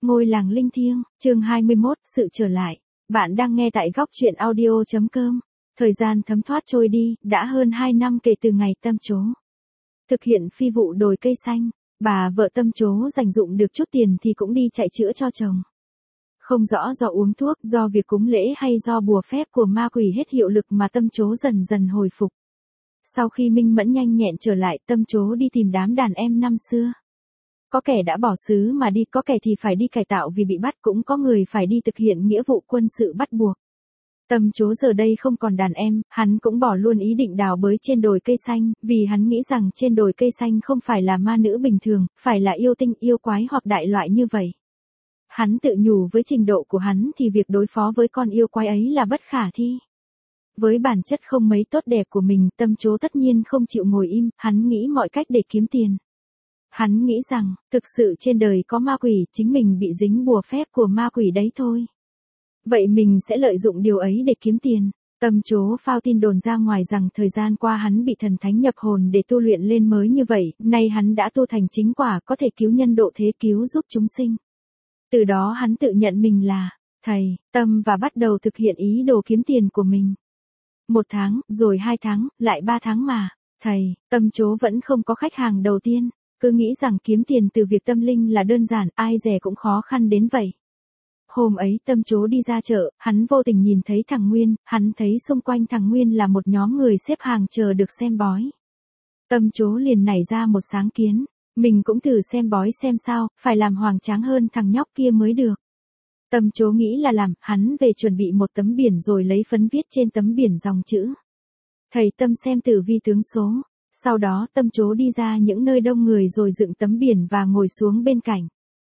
Ngôi làng linh thiêng, chương 21, sự trở lại. Bạn đang nghe tại góc truyện audio.com. Thời gian thấm thoát trôi đi, đã hơn 2 năm kể từ ngày Tâm Chố thực hiện phi vụ đồi cây xanh. Bà vợ Tâm Chố dành dụm được chút tiền thì cũng đi chạy chữa cho chồng. Không rõ do uống thuốc, do việc cúng lễ hay do bùa phép của ma quỷ hết hiệu lực mà Tâm Chố dần dần hồi phục. Sau khi minh mẫn nhanh nhẹn trở lại, Tâm Chố đi tìm đám đàn em năm xưa. Có kẻ đã bỏ xứ mà đi, có kẻ thì phải đi cải tạo vì bị bắt, cũng có người phải đi thực hiện nghĩa vụ quân sự bắt buộc. Tâm Chố giờ đây không còn đàn em, hắn cũng bỏ luôn ý định đào bới trên đồi cây xanh, vì hắn nghĩ rằng trên đồi cây xanh không phải là ma nữ bình thường, phải là yêu tinh yêu quái hoặc đại loại như vậy. Hắn tự nhủ với trình độ của hắn thì việc đối phó với con yêu quái ấy là bất khả thi. Với bản chất không mấy tốt đẹp của mình, Tâm Chố tất nhiên không chịu ngồi im, hắn nghĩ mọi cách để kiếm tiền. Hắn nghĩ rằng, thực sự trên đời có ma quỷ, chính mình bị dính bùa phép của ma quỷ đấy thôi. Vậy mình sẽ lợi dụng điều ấy để kiếm tiền. Tâm Chố phao tin đồn ra ngoài rằng thời gian qua hắn bị thần thánh nhập hồn để tu luyện lên mới như vậy, nay hắn đã tu thành chính quả, có thể cứu nhân độ thế, cứu giúp chúng sinh. Từ đó hắn tự nhận mình là thầy Tâm và bắt đầu thực hiện ý đồ kiếm tiền của mình. 1 tháng, rồi 2 tháng, lại 3 tháng mà, thầy Tâm Chố vẫn không có khách hàng đầu tiên. Cứ nghĩ rằng kiếm tiền từ việc tâm linh là đơn giản, ai dè cũng khó khăn đến vậy. Hôm ấy Tâm Chố đi ra chợ, hắn vô tình nhìn thấy thằng Nguyên, hắn thấy xung quanh thằng Nguyên là một nhóm người xếp hàng chờ được xem bói. Tâm Chố liền nảy ra một sáng kiến, mình cũng thử xem bói xem sao, phải làm hoành tráng hơn thằng nhóc kia mới được. Tâm Chố nghĩ là làm, hắn về chuẩn bị một tấm biển rồi lấy phấn viết trên tấm biển dòng chữ: Thầy Tâm xem tử vi tướng số. Sau đó Tâm Chố đi ra những nơi đông người rồi dựng tấm biển và ngồi xuống bên cạnh.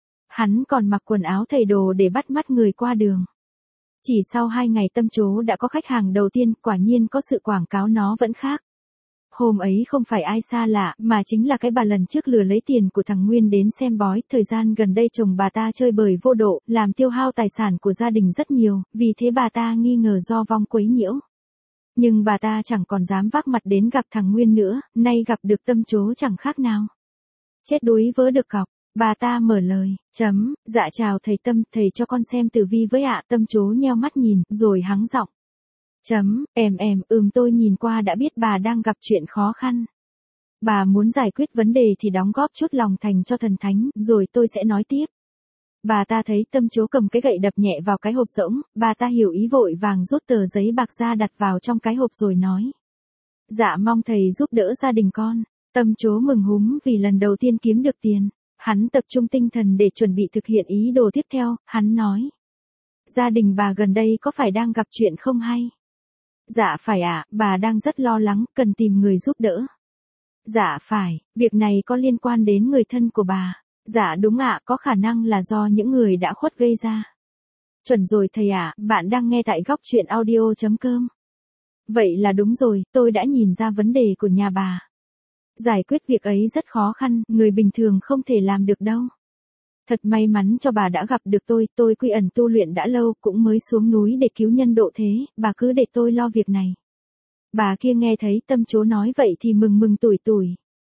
Hắn còn mặc quần áo thầy đồ để bắt mắt người qua đường. Chỉ sau 2 ngày Tâm Chố đã có khách hàng đầu tiên, quả nhiên có sự quảng cáo nó vẫn khác. Hôm ấy không phải ai xa lạ, mà chính là cái bà lần trước lừa lấy tiền của thằng Nguyên đến xem bói. Thời gian gần đây chồng bà ta chơi bời vô độ, làm tiêu hao tài sản của gia đình rất nhiều, vì thế bà ta nghi ngờ do vong quấy nhiễu. Nhưng bà ta chẳng còn dám vác mặt đến gặp thằng Nguyên nữa, nay gặp được Tâm Chố chẳng khác nào chết đuối vớ được cọc. Bà ta mở lời, dạ chào thầy Tâm, thầy cho con xem tử vi với ạ. Tâm Chố nheo mắt nhìn, rồi hắng giọng. Tôi nhìn qua đã biết bà đang gặp chuyện khó khăn. Bà muốn giải quyết vấn đề thì đóng góp chút lòng thành cho thần thánh, rồi tôi sẽ nói tiếp. Bà ta thấy Tâm Chố cầm cái gậy đập nhẹ vào cái hộp rỗng, bà ta hiểu ý vội vàng rút tờ giấy bạc ra đặt vào trong cái hộp rồi nói: Dạ mong thầy giúp đỡ gia đình con. Tâm Chố mừng húm vì lần đầu tiên kiếm được tiền. Hắn tập trung tinh thần để chuẩn bị thực hiện ý đồ tiếp theo, hắn nói: Gia đình bà gần đây có phải đang gặp chuyện không hay? Dạ phải ạ, bà đang rất lo lắng, cần tìm người giúp đỡ. Dạ phải, việc này có liên quan đến người thân của bà. Dạ đúng ạ, có khả năng là do những người đã khuất gây ra. Chuẩn rồi thầy ạ, bạn đang nghe tại góc truyện audio.com. Vậy là đúng rồi, tôi đã nhìn ra vấn đề của nhà bà. Giải quyết việc ấy rất khó khăn, người bình thường không thể làm được đâu. Thật may mắn cho bà đã gặp được tôi quy ẩn tu luyện đã lâu, cũng mới xuống núi để cứu nhân độ thế, bà cứ để tôi lo việc này. Bà kia nghe thấy Tâm Chố nói vậy thì mừng tủi tủi.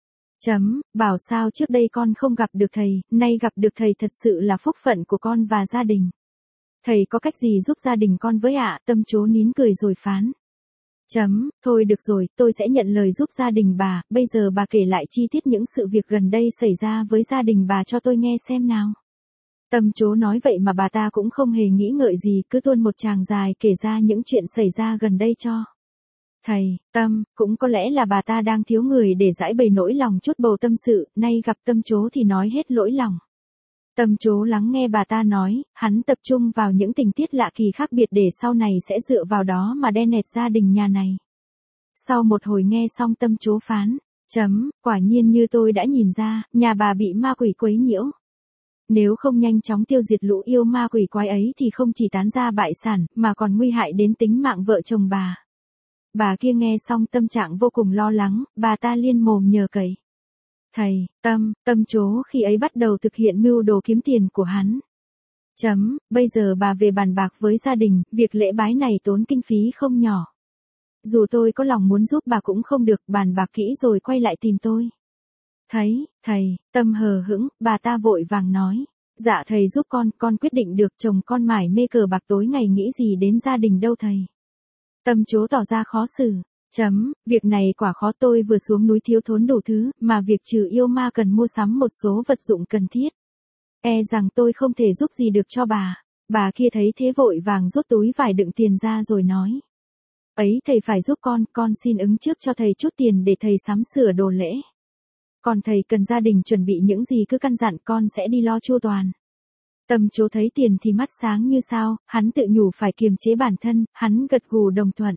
Bảo sao trước đây con không gặp được thầy, nay gặp được thầy thật sự là phúc phận của con và gia đình. Thầy có cách gì giúp gia đình con với ạ? Tâm Chố nín cười rồi phán. Thôi được rồi, tôi sẽ nhận lời giúp gia đình bà, bây giờ bà kể lại chi tiết những sự việc gần đây xảy ra với gia đình bà cho tôi nghe xem nào. Tâm Chố nói vậy mà bà ta cũng không hề nghĩ ngợi gì, cứ tuôn một tràng dài kể ra những chuyện xảy ra gần đây cho thầy Tâm. Cũng có lẽ là bà ta đang thiếu người để giải bày nỗi lòng chút bầu tâm sự, nay gặp Tâm Chố thì nói hết lỗi lòng. Tâm Chố lắng nghe bà ta nói, hắn tập trung vào những tình tiết lạ kỳ khác biệt để sau này sẽ dựa vào đó mà đe nẹt gia đình nhà này. Sau một hồi nghe xong Tâm Chố phán, quả nhiên như tôi đã nhìn ra, nhà bà bị ma quỷ quấy nhiễu. Nếu không nhanh chóng tiêu diệt lũ yêu ma quỷ quái ấy thì không chỉ tán gia bại sản, mà còn nguy hại đến tính mạng vợ chồng bà. Bà kia nghe xong tâm trạng vô cùng lo lắng, bà ta liên mồm nhờ cậy. Thầy Tâm Chố khi ấy bắt đầu thực hiện mưu đồ kiếm tiền của hắn. Bây giờ bà về bàn bạc với gia đình, việc lễ bái này tốn kinh phí không nhỏ. Dù tôi có lòng muốn giúp bà cũng không được, bàn bạc kỹ rồi quay lại tìm tôi. Thấy, thầy Tâm hờ hững, bà ta vội vàng nói. Dạ thầy giúp con quyết định được, chồng con mải mê cờ bạc tối ngày nghĩ gì đến gia đình đâu thầy. Tâm Chố tỏ ra khó xử. Việc này quả khó, tôi vừa xuống núi thiếu thốn đủ thứ, mà việc trừ yêu ma cần mua sắm một số vật dụng cần thiết. E rằng tôi không thể giúp gì được cho bà. Bà kia thấy thế vội vàng rút túi vải đựng tiền ra rồi nói. Ấy thầy phải giúp con xin ứng trước cho thầy chút tiền để thầy sắm sửa đồ lễ. Còn thầy cần gia đình chuẩn bị những gì cứ căn dặn, con sẽ đi lo chu toàn. Tâm Chố thấy tiền thì mắt sáng như sao, hắn tự nhủ phải kiềm chế bản thân, hắn gật gù đồng thuận.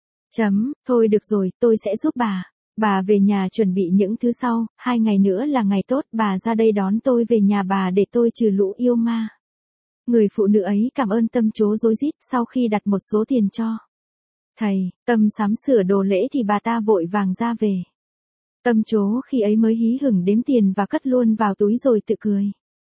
Thôi được rồi, tôi sẽ giúp bà. Bà về nhà chuẩn bị những thứ sau, 2 ngày nữa là ngày tốt, bà ra đây đón tôi về nhà bà để tôi trừ lũ yêu ma. Người phụ nữ ấy cảm ơn Tâm Chố rối rít, sau khi đặt một số tiền cho thầy, Tâm sắm sửa đồ lễ thì bà ta vội vàng ra về. Tâm Chố khi ấy mới hí hửng đếm tiền và cất luôn vào túi rồi tự cười.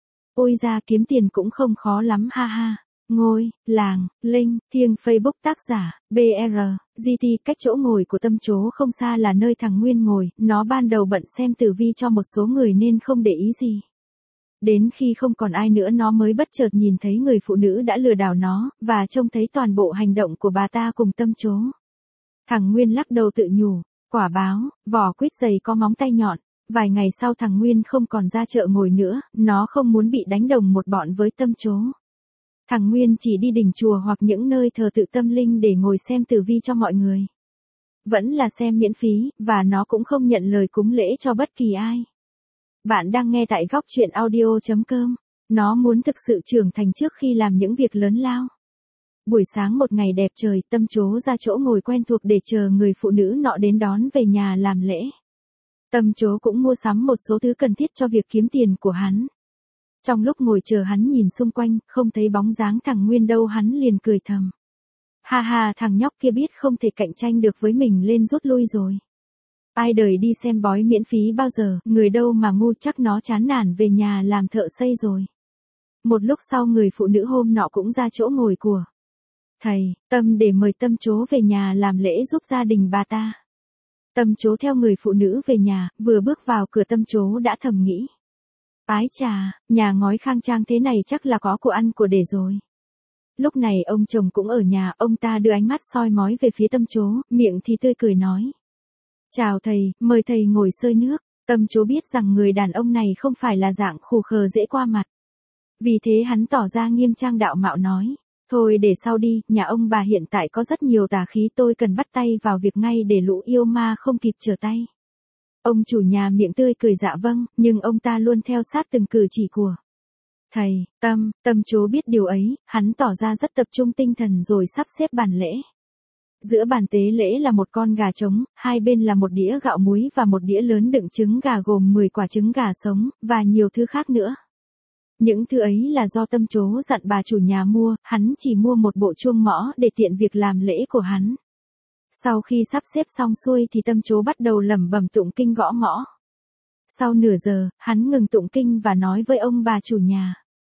Ôi ra kiếm tiền cũng không khó lắm ha ha. Ngôi, làng, Linh, Thiêng Facebook tác giả, BR, GT. Cách chỗ ngồi của Tâm Chố không xa là nơi thằng Nguyên ngồi, nó ban đầu bận xem tử vi cho một số người nên không để ý gì. Đến khi không còn ai nữa nó mới bất chợt nhìn thấy người phụ nữ đã lừa đảo nó, và trông thấy toàn bộ hành động của bà ta cùng Tâm Chố. Thằng Nguyên lắc đầu tự nhủ, quả báo, vỏ quýt dày có móng tay nhọn. Vài ngày sau thằng Nguyên không còn ra chợ ngồi nữa, nó không muốn bị đánh đồng một bọn với Tâm Chố. Thằng Nguyên chỉ đi đình chùa hoặc những nơi thờ tự tâm linh để ngồi xem tử vi cho mọi người. Vẫn là xem miễn phí, và nó cũng không nhận lời cúng lễ cho bất kỳ ai. Bạn đang nghe tại góc truyện audio.com. Nó muốn thực sự trưởng thành trước khi làm những việc lớn lao. Buổi sáng một ngày đẹp trời, Tâm Chố ra chỗ ngồi quen thuộc để chờ người phụ nữ nọ đến đón về nhà làm lễ. Tâm Chố cũng mua sắm một số thứ cần thiết cho việc kiếm tiền của hắn. Trong lúc ngồi chờ hắn nhìn xung quanh, không thấy bóng dáng thằng Nguyên đâu, hắn liền cười thầm. Ha ha, thằng nhóc kia biết không thể cạnh tranh được với mình lên rút lui rồi. Ai đời đi xem bói miễn phí bao giờ, người đâu mà ngu, chắc nó chán nản về nhà làm thợ xây rồi. Một lúc sau người phụ nữ hôm nọ cũng ra chỗ ngồi của thầy, Tâm để mời Tâm Chố về nhà làm lễ giúp gia đình bà ta. Tâm Chố theo người phụ nữ về nhà, vừa bước vào cửa Tâm Chố đã thầm nghĩ. Ái chà, nhà ngói khang trang thế này chắc là có của ăn của để rồi. Lúc này ông chồng cũng ở nhà, ông ta đưa ánh mắt soi mói về phía Tâm Chố, miệng thì tươi cười nói. Chào thầy, mời thầy ngồi xơi nước. Tâm Chố biết rằng người đàn ông này không phải là dạng khù khờ dễ qua mặt. Vì thế hắn tỏ ra nghiêm trang đạo mạo nói. Thôi để sau đi, nhà ông bà hiện tại có rất nhiều tà khí, tôi cần bắt tay vào việc ngay để lũ yêu ma không kịp trở tay. Ông chủ nhà miệng tươi cười dạ vâng, nhưng ông ta luôn theo sát từng cử chỉ của thầy. Tâm Chố biết điều ấy, hắn tỏ ra rất tập trung tinh thần rồi sắp xếp bàn lễ. Giữa bàn tế lễ là một con gà trống, hai bên là một đĩa gạo muối và một đĩa lớn đựng trứng gà gồm 10 quả trứng gà sống, và nhiều thứ khác nữa. Những thứ ấy là do Tâm Chố dặn bà chủ nhà mua, hắn chỉ mua một bộ chuông mõ để tiện việc làm lễ của hắn. Sau khi sắp xếp xong xuôi thì Tâm Chố bắt đầu lẩm bẩm tụng kinh gõ mõ. Sau nửa giờ, hắn ngừng tụng kinh và nói với ông bà chủ nhà.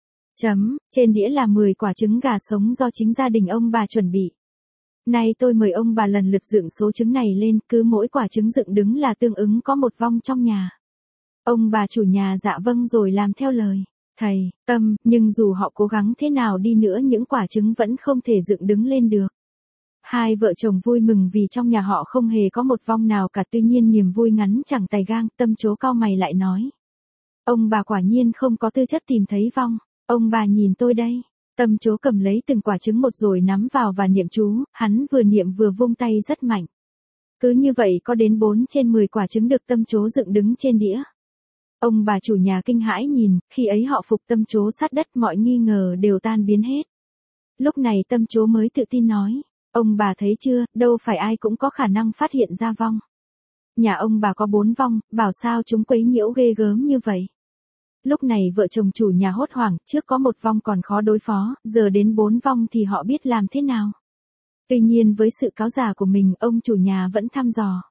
Trên đĩa là 10 quả trứng gà sống do chính gia đình ông bà chuẩn bị. Nay tôi mời ông bà lần lượt dựng số trứng này lên, cứ mỗi quả trứng dựng đứng là tương ứng có một vong trong nhà. Ông bà chủ nhà dạ vâng rồi làm theo lời thầy, Tâm, nhưng dù họ cố gắng thế nào đi nữa những quả trứng vẫn không thể dựng đứng lên được. Hai vợ chồng vui mừng vì trong nhà họ không hề có một vong nào cả, tuy nhiên niềm vui ngắn chẳng tài gang. Tâm Chố cau mày lại nói. Ông bà quả nhiên không có tư chất tìm thấy vong. Ông bà nhìn tôi đây. Tâm Chố cầm lấy từng quả trứng một rồi nắm vào và niệm chú, hắn vừa niệm vừa vung tay rất mạnh. Cứ như vậy có đến 4 trên 10 quả trứng được Tâm Chố dựng đứng trên đĩa. Ông bà chủ nhà kinh hãi nhìn, khi ấy họ phục Tâm Chố sát đất, mọi nghi ngờ đều tan biến hết. Lúc này Tâm Chố mới tự tin nói. Ông bà thấy chưa, đâu phải ai cũng có khả năng phát hiện ra vong. Nhà ông bà có 4 vong, bảo sao chúng quấy nhiễu ghê gớm như vậy. Lúc này vợ chồng chủ nhà hốt hoảng, trước có một vong còn khó đối phó, giờ đến 4 vong thì họ biết làm thế nào. Tuy nhiên với sự cáo già của mình, ông chủ nhà vẫn thăm dò.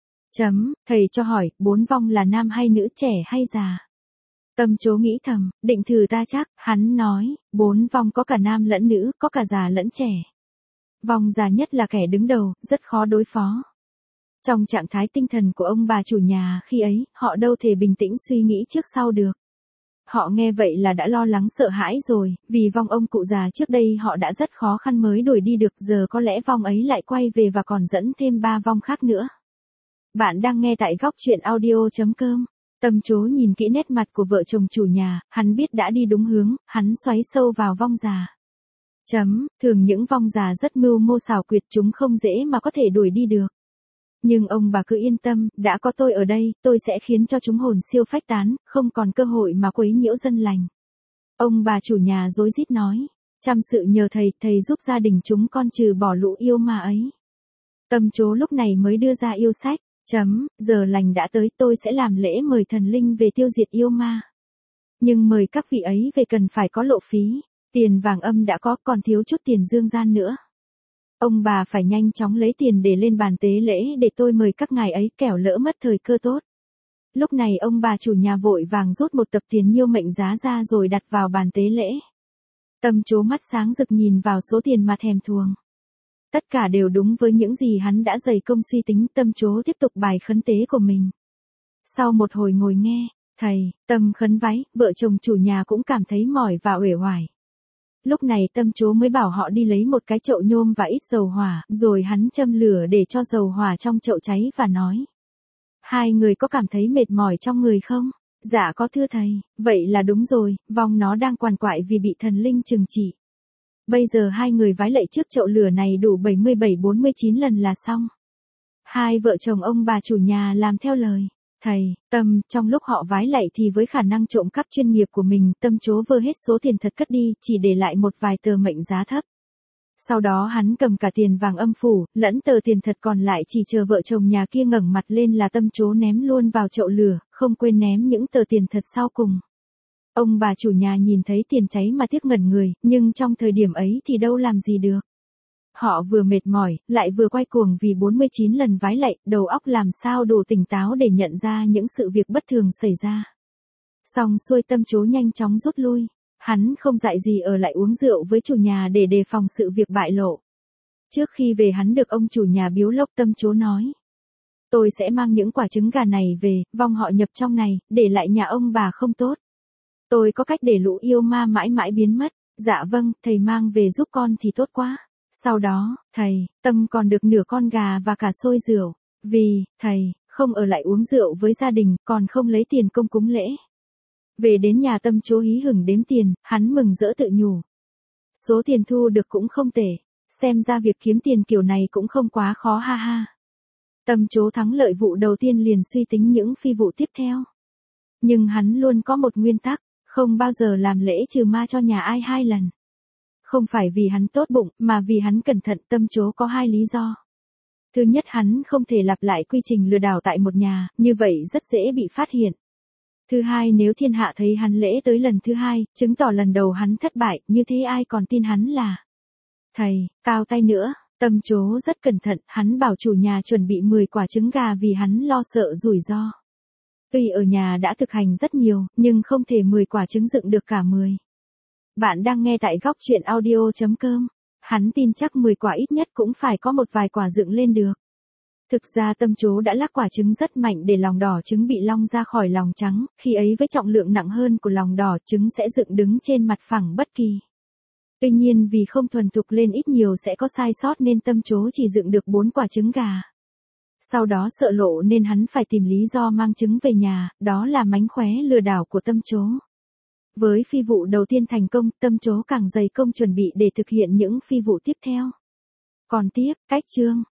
Thầy cho hỏi, 4 vong là nam hay nữ, trẻ hay già? Tâm Chố nghĩ thầm, định thử ta chắc, hắn nói, 4 vong có cả nam lẫn nữ, có cả già lẫn trẻ. Vong già nhất là kẻ đứng đầu, rất khó đối phó. Trong trạng thái tinh thần của ông bà chủ nhà khi ấy, họ đâu thể bình tĩnh suy nghĩ trước sau được. Họ nghe vậy là đã lo lắng sợ hãi rồi, vì vong ông cụ già trước đây họ đã rất khó khăn mới đuổi đi được, giờ có lẽ vong ấy lại quay về và còn dẫn thêm 3 vong khác nữa. Bạn đang nghe tại góc truyện audio.com. Tâm Chố nhìn kỹ nét mặt của vợ chồng chủ nhà, hắn biết đã đi đúng hướng, hắn xoáy sâu vào vong già. Thường những vong già rất mưu mô xảo quyệt, chúng không dễ mà có thể đuổi đi được. Nhưng ông bà cứ yên tâm, đã có tôi ở đây, tôi sẽ khiến cho chúng hồn siêu phách tán, không còn cơ hội mà quấy nhiễu dân lành. Ông bà chủ nhà rối rít nói, trăm sự nhờ thầy giúp gia đình chúng con trừ bỏ lũ yêu ma ấy. Tâm Chố lúc này mới đưa ra yêu sách, giờ lành đã tới, tôi sẽ làm lễ mời thần linh về tiêu diệt yêu ma. Nhưng mời các vị ấy về cần phải có lộ phí, tiền vàng âm đã có, còn thiếu chút tiền dương gian nữa. Ông bà phải nhanh chóng lấy tiền để lên bàn tế lễ để tôi mời các ngài ấy, kẻo lỡ mất thời cơ tốt. Lúc này ông bà chủ nhà vội vàng rút một tập tiền nhiêu mệnh giá ra rồi đặt vào bàn tế lễ. Tâm Chố mắt sáng rực nhìn vào số tiền mà thèm thuồng. Tất cả đều đúng với những gì hắn đã dày công suy tính. Tâm Chố tiếp tục bài khấn tế của mình. Sau một hồi ngồi nghe, thầy, Tâm khấn vái, vợ chồng chủ nhà cũng cảm thấy mỏi và uể oải. Lúc này Tâm Chố mới bảo họ đi lấy một cái chậu nhôm và ít dầu hỏa, rồi hắn châm lửa để cho dầu hỏa trong chậu cháy và nói. Hai người có cảm thấy mệt mỏi trong người không? Dạ có thưa thầy, vậy là đúng rồi, vong nó đang quằn quại vì bị thần linh trừng trị. Bây giờ hai người vái lạy trước chậu lửa này đủ 77-49 lần là xong. Hai vợ chồng ông bà chủ nhà làm theo lời. Thầy, Tâm, trong lúc họ vái lạy thì với khả năng trộm cắp chuyên nghiệp của mình, Tâm Chố vơ hết số tiền thật cất đi, chỉ để lại một vài tờ mệnh giá thấp. Sau đó hắn cầm cả tiền vàng âm phủ, lẫn tờ tiền thật còn lại chỉ chờ vợ chồng nhà kia ngẩng mặt lên là Tâm Chố ném luôn vào chậu lửa, không quên ném những tờ tiền thật sau cùng. Ông bà chủ nhà nhìn thấy tiền cháy mà tiếc ngẩn người, nhưng trong thời điểm ấy thì đâu làm gì được. Họ vừa mệt mỏi, lại vừa quay cuồng vì 49 lần vái lạy, đầu óc làm sao đủ tỉnh táo để nhận ra những sự việc bất thường xảy ra. Xong xuôi Tâm Chố nhanh chóng rút lui. Hắn không dại gì ở lại uống rượu với chủ nhà để đề phòng sự việc bại lộ. Trước khi về hắn được ông chủ nhà biếu lộc. Tâm Chố nói. Tôi sẽ mang những quả trứng gà này về, vong họ nhập trong này, để lại nhà ông bà không tốt. Tôi có cách để lũ yêu ma mãi mãi biến mất. Dạ vâng, thầy mang về giúp con thì tốt quá. Sau đó, thầy, Tâm còn được nửa con gà và cả xôi rượu. Vì, thầy, không ở lại uống rượu với gia đình, còn không lấy tiền công cúng lễ. Về đến nhà Tâm Chố hí hửng đếm tiền, hắn mừng rỡ tự nhủ. Số tiền thu được cũng không tệ, xem ra việc kiếm tiền kiểu này cũng không quá khó ha ha. Tâm Chố thắng lợi vụ đầu tiên liền suy tính những phi vụ tiếp theo. Nhưng hắn luôn có một nguyên tắc, không bao giờ làm lễ trừ ma cho nhà ai 2 lần. Không phải vì hắn tốt bụng, mà vì hắn cẩn thận. Tâm Chố có 2 lý do. Thứ nhất, hắn không thể lặp lại quy trình lừa đảo tại một nhà, như vậy rất dễ bị phát hiện. Thứ hai, nếu thiên hạ thấy hắn lễ tới lần thứ 2, chứng tỏ lần đầu hắn thất bại, như thế ai còn tin hắn là thầy, cao tay nữa. Tâm Chố rất cẩn thận, hắn bảo chủ nhà chuẩn bị 10 quả trứng gà vì hắn lo sợ rủi ro. Tuy ở nhà đã thực hành rất nhiều, nhưng không thể 10 quả trứng dựng được cả 10. Bạn đang nghe tại góc truyện audio.com. Hắn tin chắc 10 quả ít nhất cũng phải có một vài quả dựng lên được. Thực ra Tâm Chố đã lắc quả trứng rất mạnh để lòng đỏ trứng bị long ra khỏi lòng trắng, khi ấy với trọng lượng nặng hơn của lòng đỏ trứng sẽ dựng đứng trên mặt phẳng bất kỳ. Tuy nhiên vì không thuần thục lên ít nhiều sẽ có sai sót nên Tâm Chố chỉ dựng được 4 quả trứng gà. Sau đó sợ lộ nên hắn phải tìm lý do mang trứng về nhà, đó là mánh khóe lừa đảo của Tâm Chố. Với phi vụ đầu tiên thành công, Tâm Chố càng dày công chuẩn bị để thực hiện những phi vụ tiếp theo. Còn tiếp, cách chương.